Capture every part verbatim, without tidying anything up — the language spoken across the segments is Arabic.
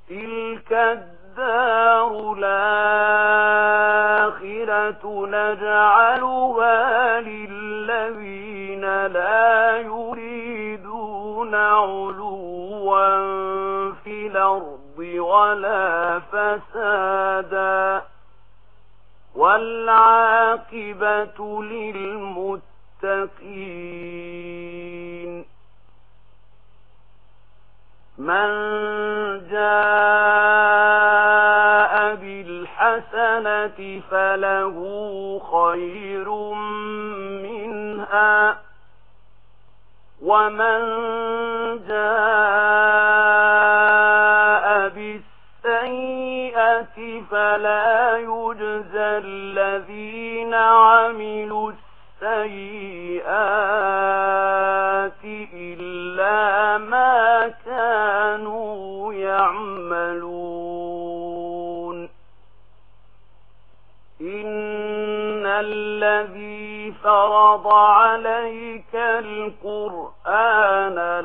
تلك الدار الآخرة نجعلها للذين لا يريدون علوا في الأرض ولا فسادا والعاقبة للمتقين. من جاء بالحسنة فله خير منها ومن جاء بالسيئة فلا يجزى الذين عملوا السيئات إلا ما كانوا يعملون. إن الذي فرض عليك القرآن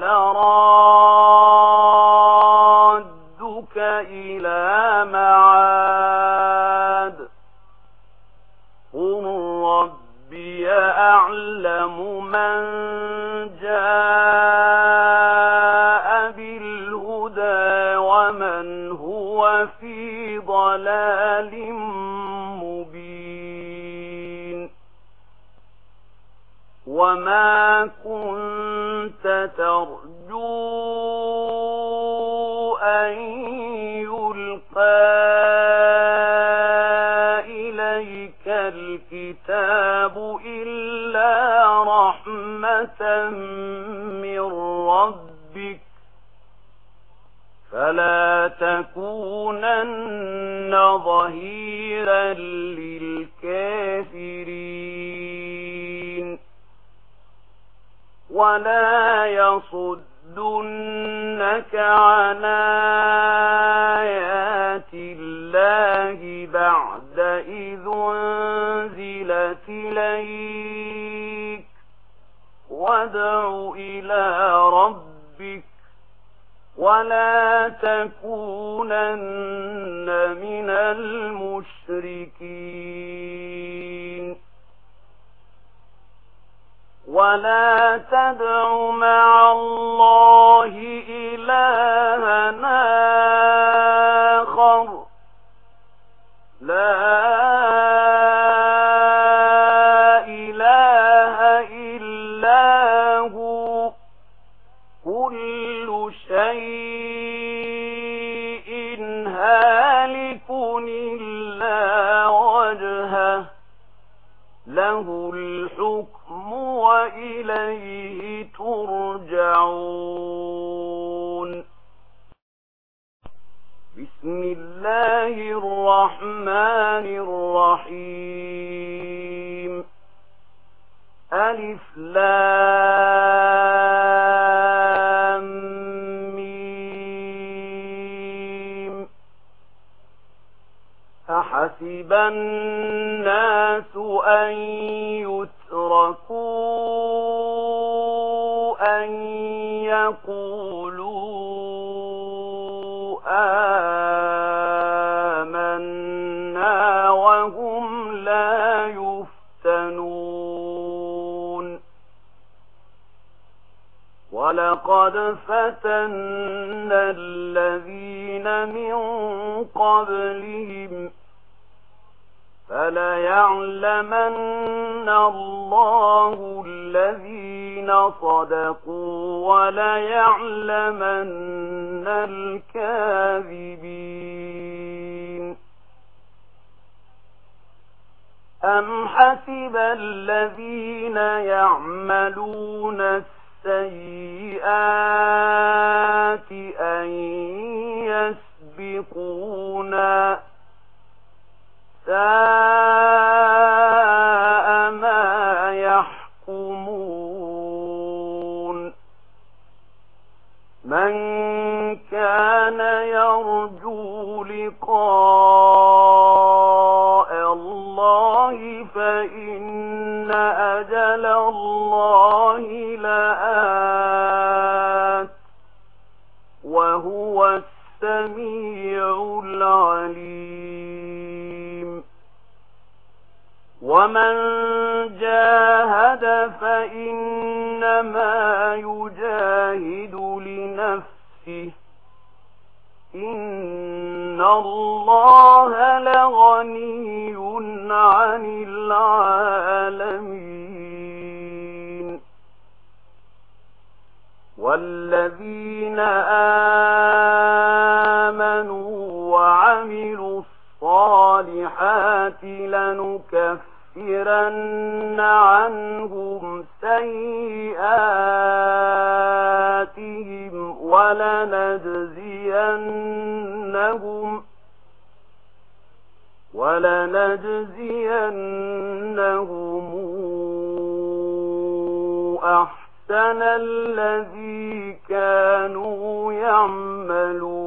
لرادك إلى معاد قل ربي أعلم من جاء بالهدى ومن هو في ضلال مبين. وما كنت ترجو أن يلقى إليك الكتاب إلا رحمة من ربك فلا تكونن ظهيرا للكافرين. ولا يصدنك عن آيات الله بعد إذ أنزلت إليك وادع إلى ربك ولا تكونن من المشركين. ولا تدع مع الله إلهنا آخر لا إله إلا هو كل شيء هالك إلا وجهه له الحكم وإليه ترجعون. بسم الله الرحمن الرحيم. ألف لام ميم. أحسب الناس أن يتركوا أن يقولوا آمنا وهم لا يفتنون. ولقد فتنا الذين من قبلهم فليعلمن الله الذين صدقوا وليعلمن الكاذبين. أم حسب الذين يعملون السيئات أن يسبقونا ساء ما يحكمون. من كان يرجو لقاء الله فإن أجل الله لآت وهو السميع العليم ومن جاهد فإنما يجاهد لنفسه إن الله لغني عن العالمين والذين آمنوا وعملوا الصالحات لنكفرن عنهم سيئاتهم ولنجزينهم ولنجزينهم أحسن الذي كانوا يعملون